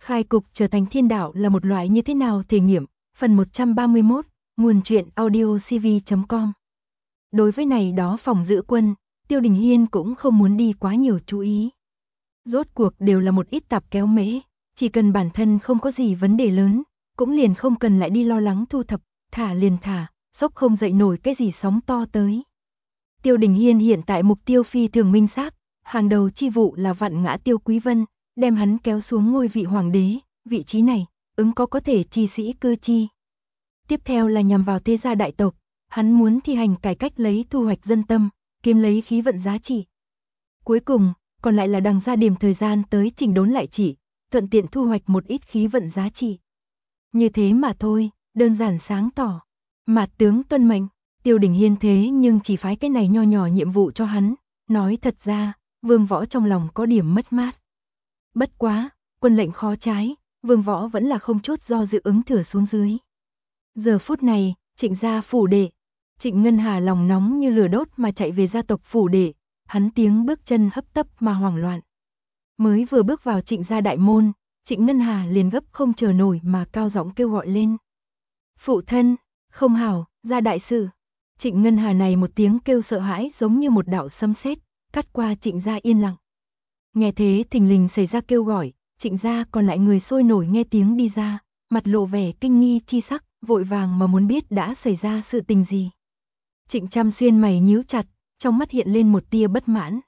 Khai cục trở thành thiên đạo là một loại như thế nào thể nghiệm, phần 131, nguồn truyện audiocv.com. Đối với này đó phòng giữ quân, Tiêu Đình Hiên cũng không muốn đi quá nhiều chú ý. Rốt cuộc đều là một ít tạp kéo mễ, chỉ cần bản thân không có gì vấn đề lớn, cũng liền không cần lại đi lo lắng thu thập, thả liền thả, sốc không dậy nổi cái gì sóng to tới. Tiêu Đình Hiên hiện tại mục tiêu phi thường minh xác, hàng đầu chi vụ là vặn ngã Tiêu Quý Vân, đem hắn kéo xuống ngôi vị hoàng đế, vị trí này, ứng có thể chi sĩ cư chi. Tiếp theo là nhằm vào thế gia đại tộc, hắn muốn thi hành cải cách lấy thu hoạch dân tâm, kiếm lấy khí vận giá trị. Cuối cùng, còn lại là đằng ra điểm thời gian tới chỉnh đốn lại chỉ, thuận tiện thu hoạch một ít khí vận giá trị. Như thế mà thôi, đơn giản sáng tỏ. Mạt tướng tuân mệnh, Tiêu Đình Hiên thế nhưng chỉ phái cái này nho nhỏ nhiệm vụ cho hắn, nói thật ra, Vương Võ trong lòng có điểm mất mát. Bất quá, quân lệnh khó trái, Vương Võ vẫn là không chút do dự ứng thừa xuống dưới. Giờ phút này, Trịnh gia phủ đệ, Trịnh Ngân Hà lòng nóng như lửa đốt mà chạy về gia tộc phủ đệ, hắn tiếng bước chân hấp tấp mà hoảng loạn. Mới vừa bước vào Trịnh gia đại môn, Trịnh Ngân Hà liền gấp không chờ nổi mà cao giọng kêu gọi lên. Phụ thân, không hảo, ra đại sự. Trịnh Ngân Hà này một tiếng kêu sợ hãi giống như một đạo sấm sét, cắt qua Trịnh gia yên lặng. Nghe thế thình lình xảy ra kêu gọi, Trịnh gia còn lại người sôi nổi nghe tiếng đi ra, mặt lộ vẻ kinh nghi chi sắc, vội vàng mà muốn biết đã xảy ra sự tình gì. Trịnh Trăm Xuyên mày nhíu chặt, trong mắt hiện lên một tia bất mãn.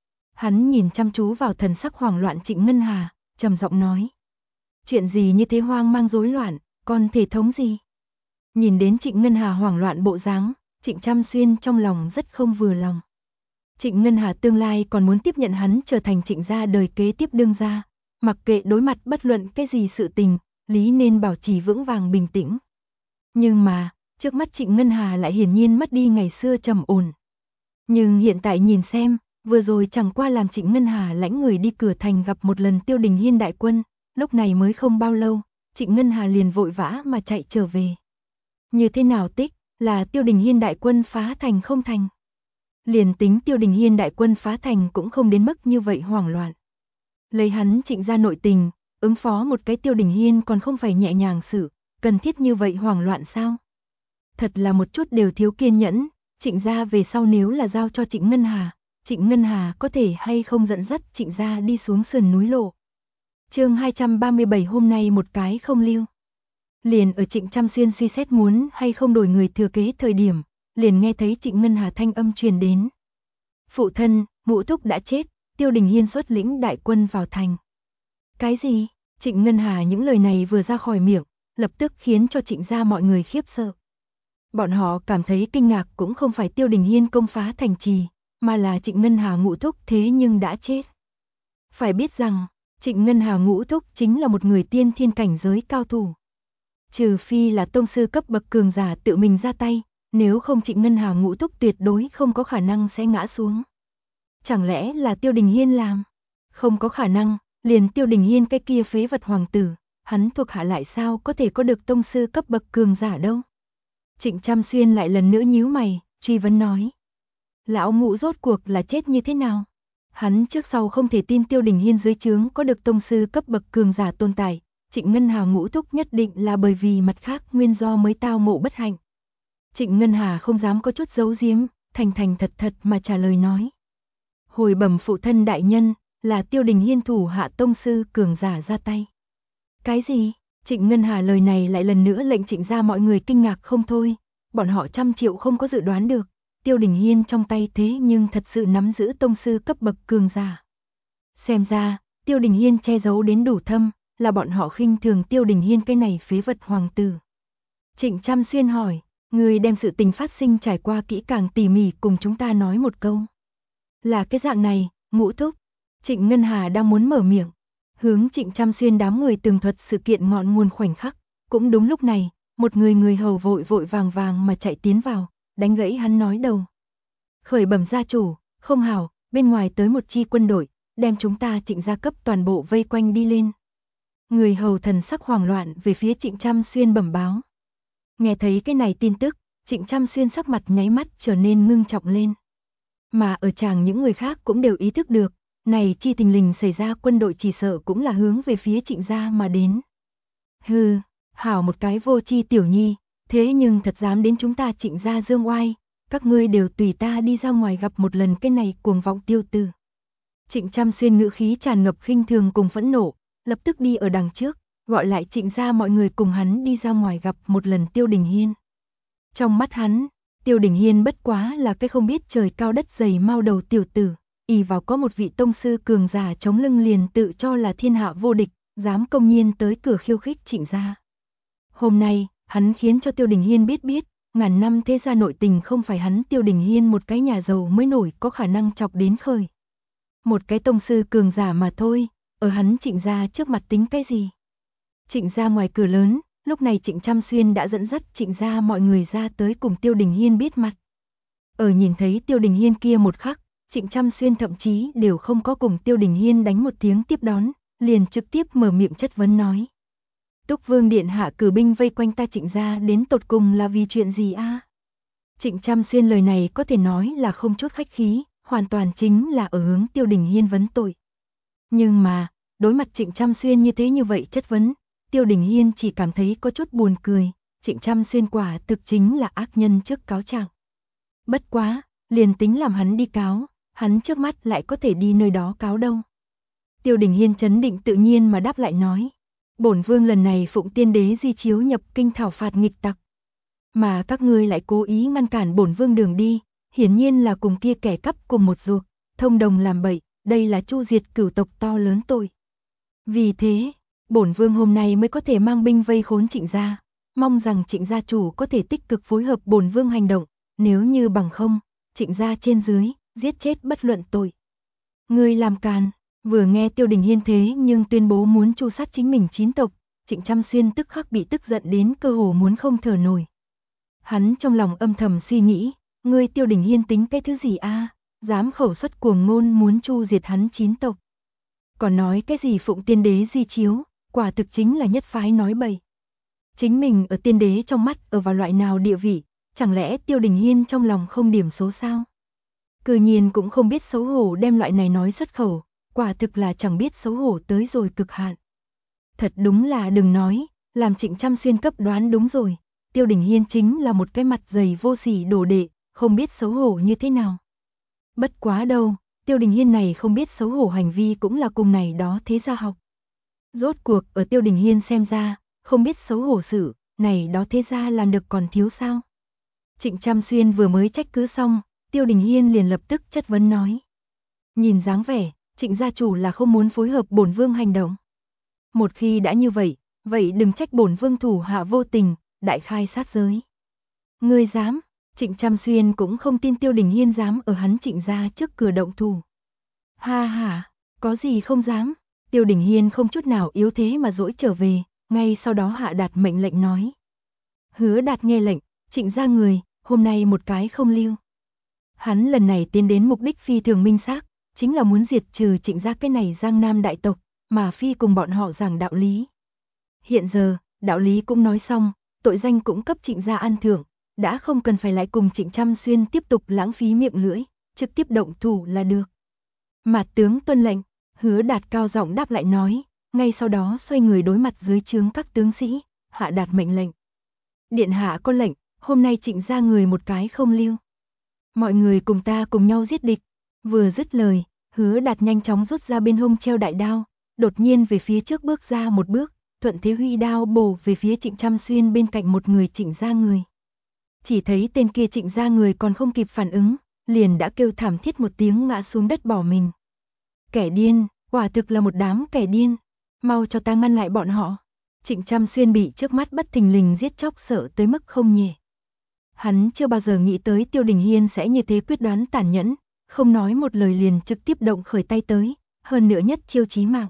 Hắn nhìn chăm chú vào thần sắc hoảng loạn Trịnh Ngân Hà, trầm giọng nói. Chuyện gì như thế hoang mang rối loạn, còn thể thống gì? Nhìn đến Trịnh Ngân Hà hoảng loạn bộ dáng, Trịnh Trăm Xuyên trong lòng rất không vừa lòng. Trịnh Ngân Hà tương lai còn muốn tiếp nhận hắn trở thành Trịnh gia đời kế tiếp đương gia, mặc kệ đối mặt bất luận cái gì sự tình, lý nên bảo trì vững vàng bình tĩnh. Nhưng mà, trước mắt Trịnh Ngân Hà lại hiển nhiên mất đi ngày xưa trầm ổn. Nhưng hiện tại nhìn xem, vừa rồi chẳng qua làm Trịnh Ngân Hà lãnh người đi cửa thành gặp một lần Tiêu Đình Hiên đại quân, lúc này mới không bao lâu, Trịnh Ngân Hà liền vội vã mà chạy trở về. Như thế nào tích, là Tiêu Đình Hiên đại quân phá thành không thành. Liền tính Tiêu Đình Hiên đại quân phá thành cũng không đến mức như vậy hoảng loạn. Lấy hắn Trịnh gia nội tình, ứng phó một cái Tiêu Đình Hiên còn không phải nhẹ nhàng xử, cần thiết như vậy hoảng loạn sao? Thật là một chút đều thiếu kiên nhẫn, Trịnh gia về sau nếu là giao cho Trịnh Ngân Hà có thể hay không dẫn dắt Trịnh gia đi xuống sườn núi lộ. Chương 237 hôm nay một cái không lưu. Liền ở Trịnh Trăm Xuyên suy xét muốn hay không đổi người thừa kế thời điểm, liền nghe thấy Trịnh Ngân Hà thanh âm truyền đến. Phụ thân, Mụ Thúc đã chết, Tiêu Đình Hiên xuất lĩnh đại quân vào thành. Cái gì? Trịnh Ngân Hà những lời này vừa ra khỏi miệng, lập tức khiến cho Trịnh gia mọi người khiếp sợ. Bọn họ cảm thấy kinh ngạc cũng không phải Tiêu Đình Hiên công phá thành trì, mà là Trịnh Ngân Hà Ngũ Thúc thế nhưng đã chết. Phải biết rằng, Trịnh Ngân Hà Ngũ Thúc chính là một người tiên thiên cảnh giới cao thủ. Trừ phi là tông sư cấp bậc cường giả tự mình ra tay, nếu không Trịnh Ngân Hà Ngũ Thúc tuyệt đối không có khả năng sẽ ngã xuống. Chẳng lẽ là Tiêu Đình Hiên làm? Không có khả năng, liền Tiêu Đình Hiên cái kia phế vật hoàng tử, hắn thuộc hạ lại sao có thể có được tông sư cấp bậc cường giả đâu? Trịnh Trăm Xuyên lại lần nữa nhíu mày, truy vấn nói. Lão Ngũ rốt cuộc là chết như thế nào? Hắn trước sau không thể tin Tiêu Đình Hiên dưới trướng có được tông sư cấp bậc cường giả tồn tại, Trịnh Ngân Hà Ngũ Thúc nhất định là bởi vì mặt khác nguyên do mới tao ngộ bất hạnh. Trịnh Ngân Hà không dám có chút giấu giếm, thành thành thật thật mà trả lời nói. Hồi bẩm phụ thân đại nhân, là Tiêu Đình Hiên thủ hạ tông sư cường giả ra tay. Cái gì? Trịnh Ngân Hà lời này lại lần nữa lệnh Trịnh gia mọi người kinh ngạc không thôi, bọn họ trăm triệu không có dự đoán được, Tiêu Đình Hiên trong tay thế nhưng thật sự nắm giữ tông sư cấp bậc cường giả. Xem ra, Tiêu Đình Hiên che giấu đến đủ thâm, là bọn họ khinh thường Tiêu Đình Hiên cái này phế vật hoàng tử. Trịnh Trăm Xuyên hỏi, người đem sự tình phát sinh trải qua kỹ càng tỉ mỉ cùng chúng ta nói một câu. Là cái dạng này, Ngũ Thúc. Trịnh Ngân Hà đang muốn mở miệng, hướng Trịnh Trăm Xuyên đám người tường thuật sự kiện ngọn nguồn khoảnh khắc. Cũng đúng lúc này, một người hầu vội vội vàng vàng mà chạy tiến vào, đánh gãy hắn nói đầu. Khởi bẩm gia chủ, không hảo, bên ngoài tới một chi quân đội, đem chúng ta Trịnh gia cấp toàn bộ vây quanh đi lên. Người hầu thần sắc hoảng loạn về phía Trịnh Trăm Xuyên bẩm báo. Nghe thấy cái này tin tức, Trịnh Trăm Xuyên sắc mặt nháy mắt trở nên ngưng trọng lên. Mà ở tràng những người khác cũng đều ý thức được, Này chi thình lình xảy ra, quân đội chỉ sợ cũng là hướng về phía Trịnh gia mà đến. Hừ, hảo một cái vô chi tiểu nhi, thế nhưng thật dám đến chúng ta Trịnh gia dương oai, các ngươi đều tùy ta đi ra ngoài gặp một lần cái này cuồng vọng tiêu tử. Trịnh Trăm Xuyên ngữ khí tràn ngập khinh thường cùng phẫn nộ, lập tức đi ở đằng trước, gọi lại Trịnh gia mọi người cùng hắn đi ra ngoài gặp một lần Tiêu Đình Hiên. Trong mắt hắn, Tiêu Đình Hiên bất quá là cái không biết trời cao đất dày mao đầu tiểu tử, ỷ vào có một vị tông sư cường giả chống lưng liền tự cho là thiên hạ vô địch, dám công nhiên tới cửa khiêu khích Trịnh gia. Hôm nay, hắn khiến cho Tiêu Đình Hiên biết, ngàn năm thế gia nội tình không phải hắn Tiêu Đình Hiên một cái nhà giàu mới nổi có khả năng chọc đến khởi. Một cái tông sư cường giả mà thôi, ở hắn Trịnh gia trước mặt tính cái gì? Trịnh gia ngoài cửa lớn, lúc này Trịnh Trăm Xuyên đã dẫn dắt Trịnh gia mọi người ra tới cùng Tiêu Đình Hiên biết mặt. Ở nhìn thấy Tiêu Đình Hiên kia một khắc, Trịnh Trăm Xuyên thậm chí đều không có cùng Tiêu Đình Hiên đánh một tiếng tiếp đón, liền trực tiếp mở miệng chất vấn nói. Túc Vương điện hạ cử binh vây quanh ta Trịnh gia đến tột cùng là vì chuyện gì a? Trịnh Trăm Xuyên lời này có thể nói là không chút khách khí, hoàn toàn chính là ở hướng Tiêu Đình Hiên vấn tội. Nhưng mà, đối mặt Trịnh Trăm Xuyên như vậy chất vấn, Tiêu Đình Hiên chỉ cảm thấy có chút buồn cười, Trịnh Trăm Xuyên quả thực chính là ác nhân trước cáo trạng. Bất quá, liền tính làm hắn đi cáo, hắn trước mắt lại có thể đi nơi đó cáo đâu. Tiêu Đình Hiên trấn định tự nhiên mà đáp lại nói, bổn vương lần này phụng tiên đế di chiếu nhập kinh thảo phạt nghịch tặc. Mà các ngươi lại cố ý ngăn cản bổn vương đường đi, hiển nhiên là cùng kia kẻ cắp cùng một ruột, thông đồng làm bậy, đây là chu diệt cửu tộc to lớn tội. Vì thế, bổn vương hôm nay mới có thể mang binh vây khốn Trịnh gia, mong rằng Trịnh gia chủ có thể tích cực phối hợp bổn vương hành động, nếu như bằng không, Trịnh gia trên dưới, giết chết bất luận tội. Ngươi làm càn, vừa nghe Tiêu Đình Hiên thế nhưng tuyên bố muốn tru sát chính mình 9 tộc, Trịnh Trăm Xuyên tức khắc bị tức giận đến cơ hồ muốn không thở nổi. Hắn trong lòng âm thầm suy nghĩ, ngươi Tiêu Đình Hiên tính cái thứ gì a? Dám khẩu xuất cuồng ngôn muốn tru diệt hắn 9 tộc. Còn nói cái gì phụng tiên đế di chiếu, quả thực chính là nhất phái nói bậy. Chính mình ở tiên đế trong mắt ở vào loại nào địa vị, chẳng lẽ Tiêu Đình Hiên trong lòng không điểm số sao? Cư nhiên cũng không biết xấu hổ đem loại này nói xuất khẩu, quả thực là chẳng biết xấu hổ tới rồi cực hạn. Thật đúng là đừng nói, làm Trịnh Trăm Xuyên cấp đoán đúng rồi, Tiêu Đình Hiên chính là một cái mặt dày vô sỉ đồ đệ, không biết xấu hổ như thế nào. Bất quá đâu, Tiêu Đình Hiên này không biết xấu hổ hành vi cũng là cùng này đó thế gia học. Rốt cuộc ở Tiêu Đình Hiên xem ra, không biết xấu hổ sự, này đó thế gia làm được còn thiếu sao? Trịnh Trăm Xuyên vừa mới trách cứ xong, Tiêu Đình Hiên liền lập tức chất vấn nói. Nhìn dáng vẻ, Trịnh gia chủ là không muốn phối hợp bổn vương hành động. Một khi đã như vậy, vậy đừng trách bổn vương thủ hạ vô tình, đại khai sát giới. Ngươi dám? Trịnh Trăm Xuyên cũng không tin Tiêu Đình Hiên dám ở hắn Trịnh gia trước cửa động thủ. Ha ha, có gì không dám? Tiêu Đình Hiên không chút nào yếu thế mà dỗi trở về, ngay sau đó hạ đạt mệnh lệnh nói. Hứa Đạt nghe lệnh, Trịnh gia người, hôm nay một cái không lưu. Hắn lần này tiến đến mục đích phi thường minh xác, chính là muốn diệt trừ Trịnh gia cái này Giang Nam đại tộc, mà phi cùng bọn họ giảng đạo lý. Hiện giờ, đạo lý cũng nói xong, tội danh cũng cấp Trịnh gia ăn thưởng, đã không cần phải lại cùng Trịnh Trăm Xuyên tiếp tục lãng phí miệng lưỡi, trực tiếp động thủ là được. Mạt tướng tuân lệnh, Hứa Đạt cao giọng đáp lại nói, ngay sau đó xoay người đối mặt dưới trướng các tướng sĩ, hạ đạt mệnh lệnh. Điện hạ có lệnh, hôm nay Trịnh gia người một cái không lưu. Mọi người cùng ta cùng nhau giết địch. Vừa dứt lời, Hứa Đạt nhanh chóng rút ra bên hông treo đại đao, đột nhiên về phía trước bước ra một bước, thuận thế huy đao bổ về phía Trịnh Trăm Xuyên bên cạnh một người Trịnh gia người. Chỉ thấy tên kia Trịnh gia người còn không kịp phản ứng, liền đã kêu thảm thiết một tiếng ngã xuống đất bỏ mình. Kẻ điên, quả thực là một đám kẻ điên, mau cho ta ngăn lại bọn họ. Trịnh Trăm Xuyên bị trước mắt bất thình lình giết chóc sợ tới mức không nhẹ. Hắn chưa bao giờ nghĩ tới Tiêu Đình Hiên sẽ như thế quyết đoán tàn nhẫn, không nói một lời liền trực tiếp động khởi tay tới, hơn nữa nhất chiêu chí mạng.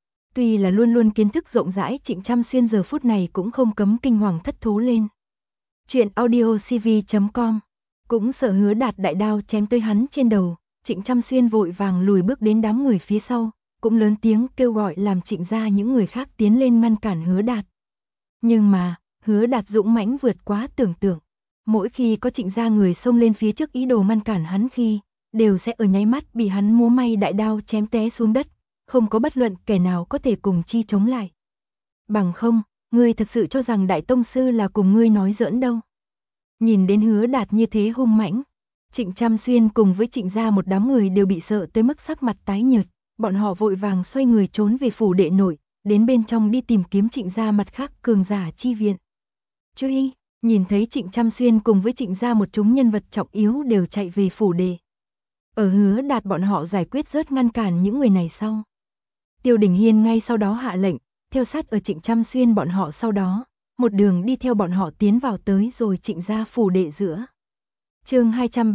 Tuy là luôn luôn kiến thức rộng rãi, Trịnh Trăm Xuyên giờ phút này cũng không cấm kinh hoàng thất thố lên. Chuyện audiocv.com cũng sợ Hứa Đạt đại đao chém tới hắn trên đầu, Trịnh Trăm Xuyên vội vàng lùi bước đến đám người phía sau, cũng lớn tiếng kêu gọi làm Trịnh gia những người khác tiến lên ngăn cản Hứa Đạt. Nhưng mà, Hứa Đạt dũng mãnh vượt quá tưởng tượng. Mỗi khi có Trịnh gia người xông lên phía trước ý đồ ngăn cản hắn khi, đều sẽ ở nháy mắt bị hắn múa may đại đao chém té xuống đất, không có bất luận kẻ nào có thể cùng chi chống lại. Bằng không, ngươi thật sự cho rằng đại tông sư là cùng ngươi nói giỡn đâu. Nhìn đến Hứa Đạt như thế hung mãnh, Trịnh Trăm Xuyên cùng với Trịnh gia một đám người đều bị sợ tới mức sắc mặt tái nhợt, bọn họ vội vàng xoay người trốn về phủ đệ nội, đến bên trong đi tìm kiếm Trịnh gia mặt khác cường giả chi viện. Truy, nhìn thấy Trịnh Trăm Xuyên cùng với Trịnh gia một chúng nhân vật trọng yếu đều chạy về phủ đệ. Ở Hứa Đạt bọn họ giải quyết rớt ngăn cản những người này sau. Tiêu Đình Hiên ngay sau đó hạ lệnh, theo sát ở Trịnh Trăm Xuyên bọn họ sau đó, một đường đi theo bọn họ tiến vào tới rồi Trịnh gia phủ đệ giữa. Chương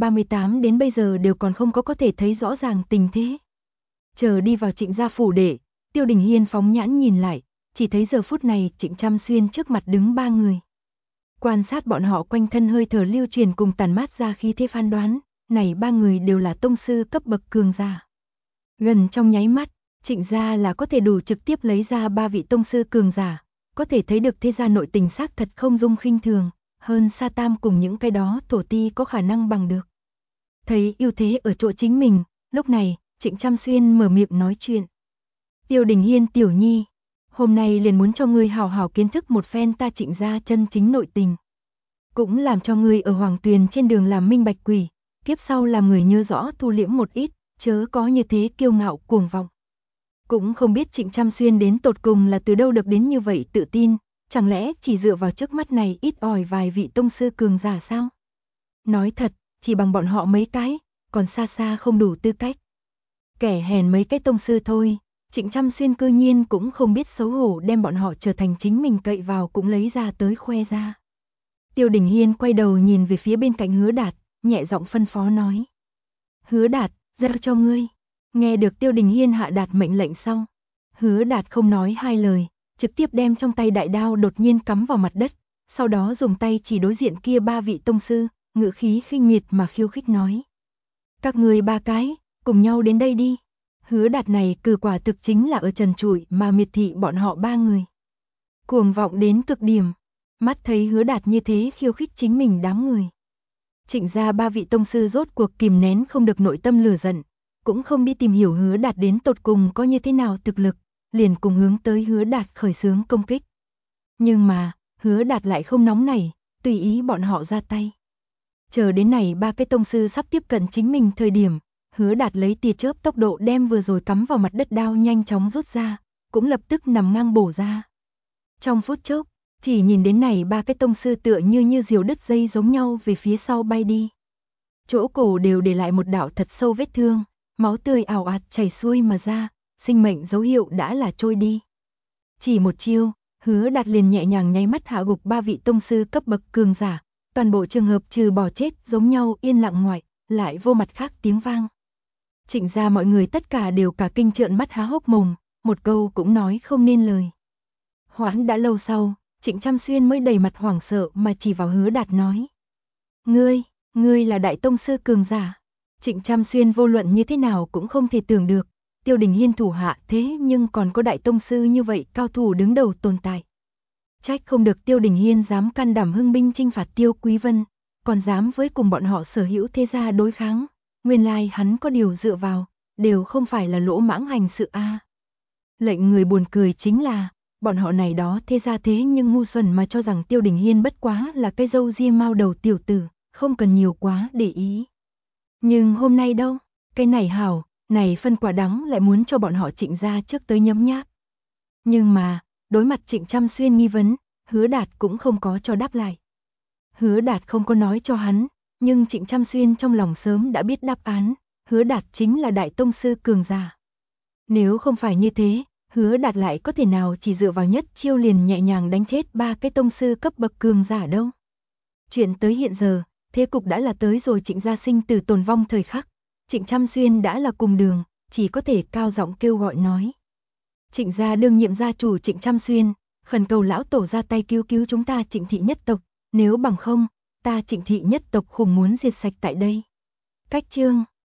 238 đến bây giờ đều còn không có thể thấy rõ ràng tình thế. Chờ đi vào Trịnh gia phủ đệ, Tiêu Đình Hiên phóng nhãn nhìn lại, chỉ thấy giờ phút này Trịnh Trăm Xuyên trước mặt đứng ba người. Quan sát bọn họ quanh thân hơi thở lưu truyền cùng tàn mát ra khí thế phán đoán, này ba người đều là tông sư cấp bậc cường giả. Gần trong nháy mắt, Trịnh gia là có thể đủ trực tiếp lấy ra ba vị tông sư cường giả, có thể thấy được thế gia nội tình xác thật không dung khinh thường, hơn Sa Tam cùng những cái đó tổ ti có khả năng bằng được. Thấy ưu thế ở chỗ chính mình, lúc này, Trịnh Trăm Xuyên mở miệng nói chuyện. Tiêu Đình Hiên tiểu nhi, hôm nay liền muốn cho ngươi hào hào kiến thức một phen ta Trịnh gia chân chính nội tình. Cũng làm cho ngươi ở Hoàng Tuyền trên đường làm minh bạch quỷ, kiếp sau làm người nhớ rõ thu liễm một ít, chớ có như thế kiêu ngạo cuồng vọng. Cũng không biết Trịnh Trăm Xuyên đến tột cùng là từ đâu được đến như vậy tự tin, chẳng lẽ chỉ dựa vào trước mắt này ít ỏi vài vị tông sư cường giả sao? Nói thật, chỉ bằng bọn họ mấy cái, còn xa xa không đủ tư cách. Kẻ hèn mấy cái tông sư thôi, Trịnh Trăm Xuyên cư nhiên cũng không biết xấu hổ đem bọn họ trở thành chính mình cậy vào cũng lấy ra tới khoe ra. Tiêu Đình Hiên quay đầu nhìn về phía bên cạnh Hứa Đạt, nhẹ giọng phân phó nói. Hứa Đạt, giao cho ngươi. Nghe được Tiêu Đình Hiên hạ đạt mệnh lệnh sau, Hứa Đạt không nói hai lời, trực tiếp đem trong tay đại đao đột nhiên cắm vào mặt đất, sau đó dùng tay chỉ đối diện kia ba vị tông sư, ngữ khí khinh miệt mà khiêu khích nói. Các người ba cái, cùng nhau đến đây đi. Hứa Đạt này cử quả thực chính là ở trần trụi mà miệt thị bọn họ ba người. Cuồng vọng đến cực điểm, mắt thấy Hứa Đạt như thế khiêu khích chính mình đám người. Trịnh gia ba vị tông sư rốt cuộc kìm nén không được nội tâm lửa giận, cũng không đi tìm hiểu Hứa Đạt đến tột cùng có như thế nào thực lực, liền cùng hướng tới Hứa Đạt khởi xướng công kích. Nhưng mà, Hứa Đạt lại không nóng nảy, tùy ý bọn họ ra tay. Chờ đến này ba cái tông sư sắp tiếp cận chính mình thời điểm, Hứa Đạt lấy tia chớp tốc độ đem vừa rồi cắm vào mặt đất đao nhanh chóng rút ra, cũng lập tức nằm ngang bổ ra. Trong phút chốc, chỉ nhìn đến này ba cái tông sư tựa như diều đứt dây giống nhau về phía sau bay đi. Chỗ cổ đều để lại một đạo thật sâu vết thương, máu tươi ào ạt chảy xuôi mà ra, sinh mệnh dấu hiệu đã là trôi đi. Chỉ một chiêu, Hứa Đạt liền nhẹ nhàng nháy mắt hạ gục ba vị tông sư cấp bậc cường giả, toàn bộ trường hợp trừ bỏ chết giống nhau yên lặng ngoại, lại vô mặt khác tiếng vang. Trịnh gia mọi người tất cả đều cả kinh trợn mắt há hốc mồm, một câu cũng nói không nên lời. Hoãn đã lâu sau, Trịnh Trăm Xuyên mới đầy mặt hoảng sợ mà chỉ vào Hứa Đạt nói. Ngươi là đại tông sư cường giả. Trịnh Trăm Xuyên vô luận như thế nào cũng không thể tưởng được, Tiêu Đình Hiên thủ hạ thế nhưng còn có đại tông sư như vậy cao thủ đứng đầu tồn tại. Trách không được Tiêu Đình Hiên dám can đảm hưng binh chinh phạt Tiêu Quý Vân, còn dám với cùng bọn họ sở hữu thế gia đối kháng, nguyên lai hắn có điều dựa vào, đều không phải là lỗ mãng hành sự a. Lệnh người buồn cười chính là, bọn họ này đó thế gia thế nhưng ngu xuẩn mà cho rằng Tiêu Đình Hiên bất quá là cái râu ria mao đầu tiểu tử, không cần nhiều quá để ý. Nhưng hôm nay đâu, cái này hảo, này phân quả đắng lại muốn cho bọn họ Trịnh gia trước tới nhấm nháp. Nhưng mà, đối mặt Trịnh Trăm Xuyên nghi vấn, Hứa Đạt cũng không có cho đáp lại. Hứa Đạt không có nói cho hắn, nhưng Trịnh Trăm Xuyên trong lòng sớm đã biết đáp án, Hứa Đạt chính là đại tông sư cường giả. Nếu không phải như thế, Hứa Đạt lại có thể nào chỉ dựa vào nhất chiêu liền nhẹ nhàng đánh chết ba cái tông sư cấp bậc cường giả đâu. Chuyện tới hiện giờ, thế cục đã là tới rồi Trịnh gia sinh tử tồn vong thời khắc, Trịnh Trăm Xuyên đã là cùng đường, chỉ có thể cao giọng kêu gọi nói. Trịnh gia đương nhiệm gia chủ Trịnh Trăm Xuyên, khẩn cầu lão tổ ra tay cứu cứu chúng ta Trịnh thị nhất tộc, nếu bằng không, ta Trịnh thị nhất tộc khủng muốn diệt sạch tại đây. Cách chương